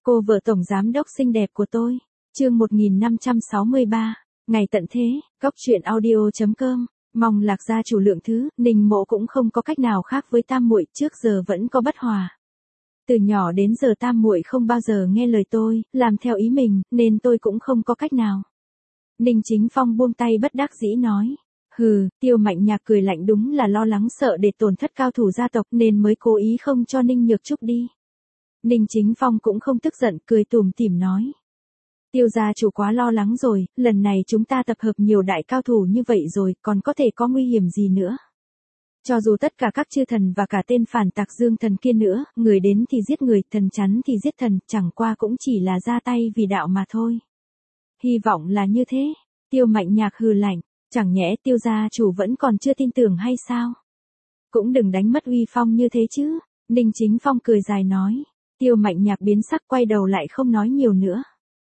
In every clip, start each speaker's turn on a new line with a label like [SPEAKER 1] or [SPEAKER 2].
[SPEAKER 1] Cô vợ tổng giám đốc xinh đẹp của tôi. Chương 1563, ngày tận thế, góc truyện audio.com. Mong Lạc gia chủ lượng thứ, Ninh Mộ cũng không có cách nào khác với tam muội, trước giờ vẫn có bất hòa. Từ nhỏ đến giờ tam muội không bao giờ nghe lời tôi, làm theo ý mình, nên tôi cũng không có cách nào. Ninh Chính Phong buông tay bất đắc dĩ nói. Hừ, Tiêu Mạnh Nhạc cười lạnh, đúng là lo lắng sợ để tổn thất cao thủ gia tộc nên mới cố ý không cho Ninh Nhược Trúc đi. Ninh Chính Phong cũng không tức giận, cười tủm tỉm nói. Tiêu gia chủ quá lo lắng rồi, lần này chúng ta tập hợp nhiều đại cao thủ như vậy rồi, còn có thể có nguy hiểm gì nữa. Cho dù tất cả các chư thần và cả tên phản tặc Dương Thần kia nữa, người đến thì giết người, thần chắn thì giết thần, chẳng qua cũng chỉ là ra tay vì đạo mà thôi. Hy vọng là như thế. Tiêu Mạnh Nhạc hừ lạnh, chẳng nhẽ Tiêu gia chủ vẫn còn chưa tin tưởng hay sao? Cũng đừng đánh mất uy phong như thế chứ. Ninh Chính Phong cười dài nói. Tiêu Mạnh Nhạc biến sắc, quay đầu lại không nói nhiều nữa.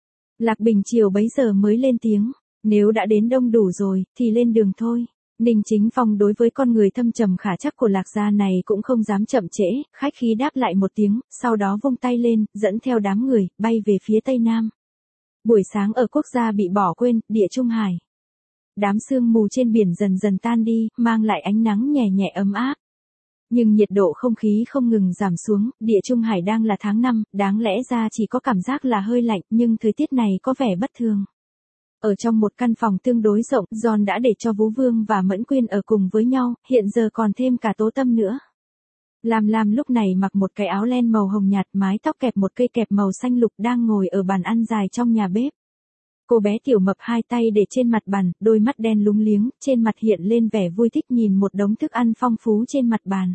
[SPEAKER 1] Lạc Bình Triều bấy giờ mới lên tiếng, nếu đã đến đông đủ rồi, thì lên đường thôi. Ninh Chính Phong đối với con người thâm trầm khả chắc của Lạc gia này cũng không dám chậm trễ, khách khí đáp lại một tiếng, sau đó vung tay lên, dẫn theo đám người, bay về phía tây nam. Buổi sáng ở quốc gia bị bỏ quên, Địa Trung Hải. Đám sương mù trên biển dần dần tan đi, mang lại ánh nắng nhẹ nhẹ ấm áp. Nhưng nhiệt độ không khí không ngừng giảm xuống, Địa Trung Hải đang là tháng 5, đáng lẽ ra chỉ có cảm giác là hơi lạnh, nhưng thời tiết này có vẻ bất thường. Ở trong một căn phòng tương đối rộng, John đã để cho Vũ Vương và Mẫn Quyên ở cùng với nhau, hiện giờ còn thêm cả Tố Tâm nữa. Lam Lam lúc này mặc một cái áo len màu hồng nhạt, mái tóc kẹp một cây kẹp màu xanh lục, đang ngồi ở bàn ăn dài trong nhà bếp. Cô bé Tiểu Mập hai tay để trên mặt bàn, đôi mắt đen lúng liếng, trên mặt hiện lên vẻ vui thích nhìn một đống thức ăn phong phú trên mặt bàn.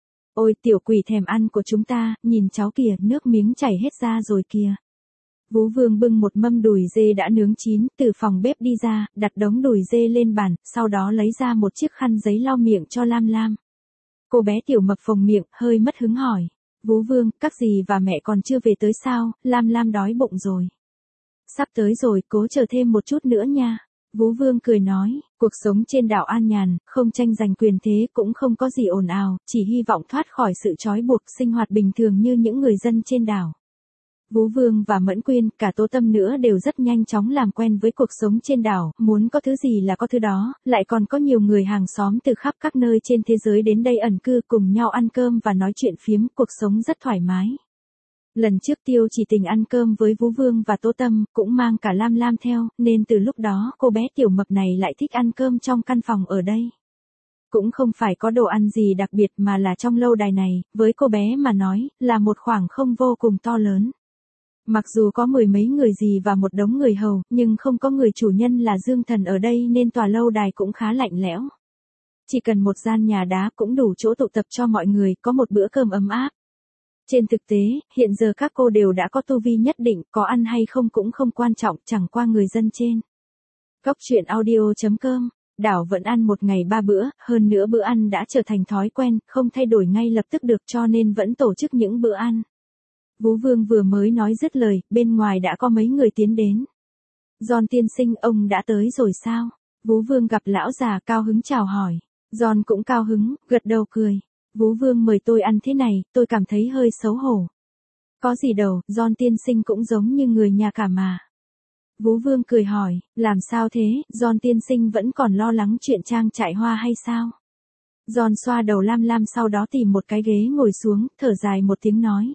[SPEAKER 1] Ôi tiểu quỷ thèm ăn của chúng ta, nhìn cháu kìa, nước miếng chảy hết ra rồi kìa. Vũ Vương bưng một mâm đùi dê đã nướng chín, từ phòng bếp đi ra, đặt đống đùi dê lên bàn, sau đó lấy ra một chiếc khăn giấy lau miệng cho Lam Lam. Cô bé Tiểu Mập phồng miệng, hơi mất hứng hỏi. Vũ Vương, các dì và mẹ còn chưa về tới sao? Lam Lam đói bụng rồi. Sắp tới rồi, cố chờ thêm một chút nữa nha. Vũ Vương cười nói, cuộc sống trên đảo an nhàn, không tranh giành quyền thế, cũng không có gì ồn ào, chỉ hy vọng thoát khỏi sự trói buộc, sinh hoạt bình thường như những người dân trên đảo. Vũ Vương và Mẫn Quyên, cả Tố Tâm nữa đều rất nhanh chóng làm quen với cuộc sống trên đảo, muốn có thứ gì là có thứ đó, lại còn có nhiều người hàng xóm từ khắp các nơi trên thế giới đến đây ẩn cư, cùng nhau ăn cơm và nói chuyện phiếm, cuộc sống rất thoải mái. Lần trước Tiêu Chỉ Tình ăn cơm với Vũ Vương và Tố Tâm, cũng mang cả Lam Lam theo, nên từ lúc đó cô bé Tiểu Mập này lại thích ăn cơm trong căn phòng ở đây. Cũng không phải có đồ ăn gì đặc biệt mà là trong lâu đài này, với cô bé mà nói, là một khoảng không vô cùng to lớn. Mặc dù có mười mấy người gì và một đống người hầu, nhưng không có người chủ nhân là Dương Thần ở đây nên tòa lâu đài cũng khá lạnh lẽo. Chỉ cần một gian nhà đá cũng đủ chỗ tụ tập cho mọi người, có một bữa cơm ấm áp. Trên thực tế, hiện giờ các cô đều đã có tu vi nhất định, có ăn hay không cũng không quan trọng, chẳng qua người dân trên. Góc truyện audio.com, đảo vẫn ăn một ngày 3 bữa, hơn nữa bữa ăn đã trở thành thói quen, không thay đổi ngay lập tức được cho nên vẫn tổ chức những bữa ăn. Vũ Vương vừa mới nói dứt lời, bên ngoài đã có mấy người tiến đến. John tiên sinh, ông đã tới rồi sao? Vũ Vương gặp lão già cao hứng chào hỏi. John cũng cao hứng, gật đầu cười. Vũ Vương mời tôi ăn thế này, tôi cảm thấy hơi xấu hổ. Có gì đâu, John tiên sinh cũng giống như người nhà cả mà. Vũ Vương cười hỏi, làm sao thế, John tiên sinh vẫn còn lo lắng chuyện trang trại hoa hay sao? John xoa đầu Lam Lam, sau đó tìm một cái ghế ngồi xuống, thở dài một tiếng nói.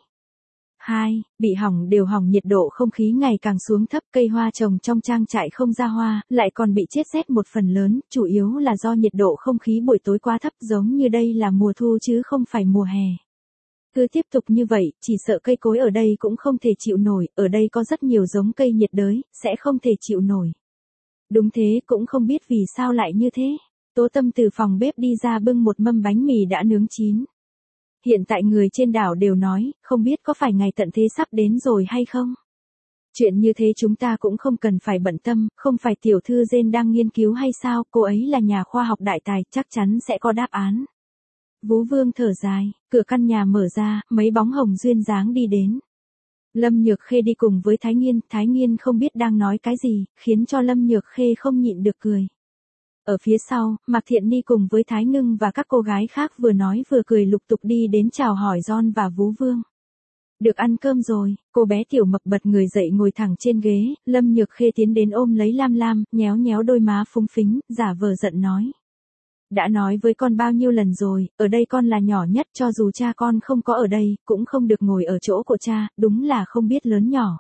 [SPEAKER 1] Bị hỏng đều hỏng, nhiệt độ không khí ngày càng xuống thấp, cây hoa trồng trong trang trại không ra hoa, lại còn bị chết rét một phần lớn, chủ yếu là do nhiệt độ không khí buổi tối quá thấp, giống như đây là mùa thu chứ không phải mùa hè. Cứ tiếp tục như vậy, chỉ sợ cây cối ở đây cũng không thể chịu nổi, ở đây có rất nhiều giống cây nhiệt đới, sẽ không thể chịu nổi. Đúng thế, cũng không biết vì sao lại như thế. Tố Tâm từ phòng bếp đi ra bưng một mâm bánh mì đã nướng chín. Hiện tại người trên đảo đều nói, không biết có phải ngày tận thế sắp đến rồi hay không? Chuyện như thế chúng ta cũng không cần phải bận tâm, không phải tiểu thư Jane đang nghiên cứu hay sao, cô ấy là nhà khoa học đại tài, chắc chắn sẽ có đáp án. Vũ Vương thở dài, cửa căn nhà mở ra, mấy bóng hồng duyên dáng đi đến. Lâm Nhược Khê đi cùng với Thái Nghiên không biết đang nói cái gì, khiến cho Lâm Nhược Khê không nhịn được cười. Ở phía sau, Mạc Thiện Ni cùng với Thái Ngưng và các cô gái khác vừa nói vừa cười lục tục đi đến chào hỏi John và Vũ Vương. Được ăn cơm rồi, cô bé Tiểu Mập bật người dậy ngồi thẳng trên ghế, Lâm Nhược Khê tiến đến ôm lấy Lam Lam, nhéo nhéo đôi má phúng phính, giả vờ giận nói. Đã nói với con bao nhiêu lần rồi, ở đây con là nhỏ nhất, cho dù cha con không có ở đây, cũng không được ngồi ở chỗ của cha, đúng là không biết lớn nhỏ.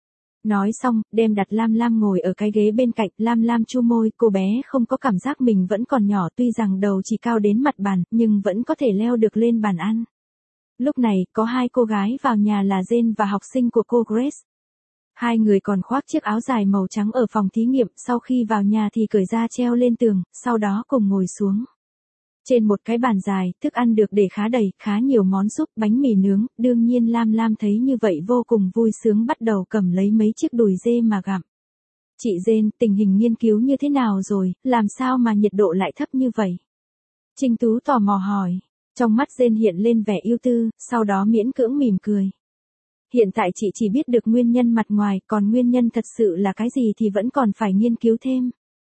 [SPEAKER 1] Nói xong, đem đặt Lam Lam ngồi ở cái ghế bên cạnh, Lam Lam chu môi, cô bé không có cảm giác mình vẫn còn nhỏ, tuy rằng đầu chỉ cao đến mặt bàn, nhưng vẫn có thể leo được lên bàn ăn. Lúc này, có hai cô gái vào nhà là Jane và học sinh của cô Grace. Hai người còn khoác chiếc áo dài màu trắng ở phòng thí nghiệm, sau khi vào nhà thì cởi ra treo lên tường, sau đó cùng ngồi xuống. Trên một cái bàn dài, thức ăn được để khá đầy, khá nhiều món súp, bánh mì nướng, đương nhiên Lam Lam thấy như vậy vô cùng vui sướng bắt đầu cầm lấy mấy chiếc đùi dê mà gặm. Chị Jane, tình hình nghiên cứu như thế nào rồi, làm sao mà nhiệt độ lại thấp như vậy? Trinh Tú tò mò hỏi. Trong mắt Jane hiện lên vẻ ưu tư, sau đó miễn cưỡng mỉm cười. Hiện tại chị chỉ biết được nguyên nhân mặt ngoài, còn nguyên nhân thật sự là cái gì thì vẫn còn phải nghiên cứu thêm.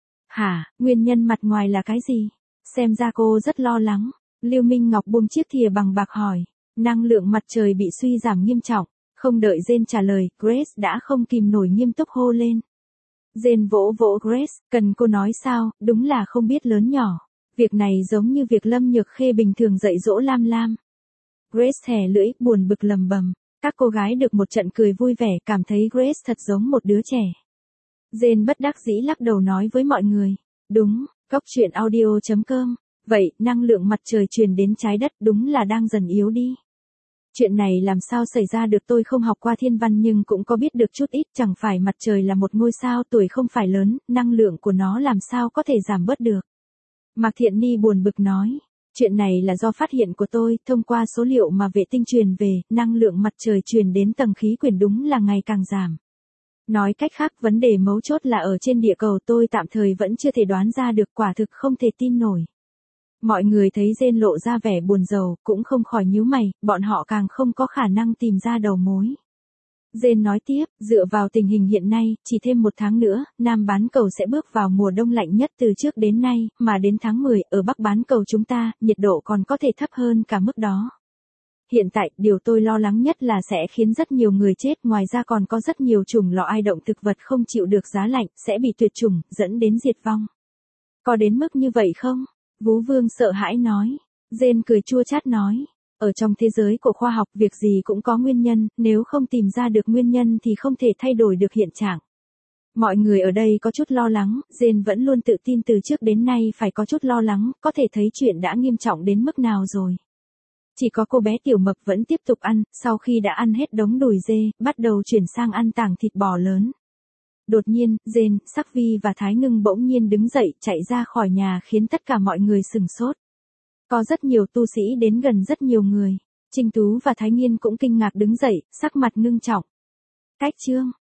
[SPEAKER 1] Hả, nguyên nhân mặt ngoài là cái gì? Xem ra cô rất lo lắng. Lưu Minh Ngọc buông chiếc thìa bằng bạc hỏi. Năng lượng mặt trời bị suy giảm nghiêm trọng. Không đợi Jane trả lời, Grace đã không kìm nổi nghiêm túc hô lên. Jane vỗ vỗ Grace, cần cô nói sao, đúng là không biết lớn nhỏ. Việc này giống như việc Lâm Nhược Khê bình thường dạy dỗ Lam Lam. Grace thè lưỡi, buồn bực lầm bầm. Các cô gái được một trận cười vui vẻ, cảm thấy Grace thật giống một đứa trẻ. Jane bất đắc dĩ lắc đầu nói với mọi người. Đúng, Cóc truyện audio.com. Vậy, năng lượng mặt trời truyền đến trái đất đúng là đang dần yếu đi. Chuyện này làm sao xảy ra được, tôi không học qua thiên văn nhưng cũng có biết được chút ít, chẳng phải mặt trời là một ngôi sao, tuổi không phải lớn, năng lượng của nó làm sao có thể giảm bớt được. Mạc Thiện Ni buồn bực nói, chuyện này là do phát hiện của tôi, thông qua số liệu mà vệ tinh truyền về, năng lượng mặt trời truyền đến tầng khí quyển đúng là ngày càng giảm. Nói cách khác, vấn đề mấu chốt là ở trên địa cầu, tôi tạm thời vẫn chưa thể đoán ra được, quả thực không thể tin nổi. Mọi người thấy Jane lộ ra vẻ buồn rầu, cũng không khỏi nhíu mày, bọn họ càng không có khả năng tìm ra đầu mối. Jane nói tiếp, dựa vào tình hình hiện nay, chỉ thêm một tháng nữa, Nam bán cầu sẽ bước vào mùa đông lạnh nhất từ trước đến nay, mà đến tháng 10, ở Bắc bán cầu chúng ta, nhiệt độ còn có thể thấp hơn cả mức đó. Hiện tại, điều tôi lo lắng nhất là sẽ khiến rất nhiều người chết, ngoài ra còn có rất nhiều chủng loài động thực vật không chịu được giá lạnh, sẽ bị tuyệt chủng, dẫn đến diệt vong. Có đến mức như vậy không? Vú Vương sợ hãi nói. Jane cười chua chát nói. Ở trong thế giới của khoa học, việc gì cũng có nguyên nhân, nếu không tìm ra được nguyên nhân thì không thể thay đổi được hiện trạng. Mọi người ở đây có chút lo lắng, Jane vẫn luôn tự tin từ trước đến nay phải có chút lo lắng, có thể thấy chuyện đã nghiêm trọng đến mức nào rồi. Chỉ có cô bé Tiểu Mập vẫn tiếp tục ăn, sau khi đã ăn hết đống đùi dê, bắt đầu chuyển sang ăn tảng thịt bò lớn. Đột nhiên, Jane, Sắc Vi và Thái Ngưng bỗng nhiên đứng dậy, chạy ra khỏi nhà khiến tất cả mọi người sửng sốt. Có rất nhiều tu sĩ đến gần rất nhiều người. Trinh Tú và Thái Nghiên cũng kinh ngạc đứng dậy, sắc mặt ngưng trọng. Cách chương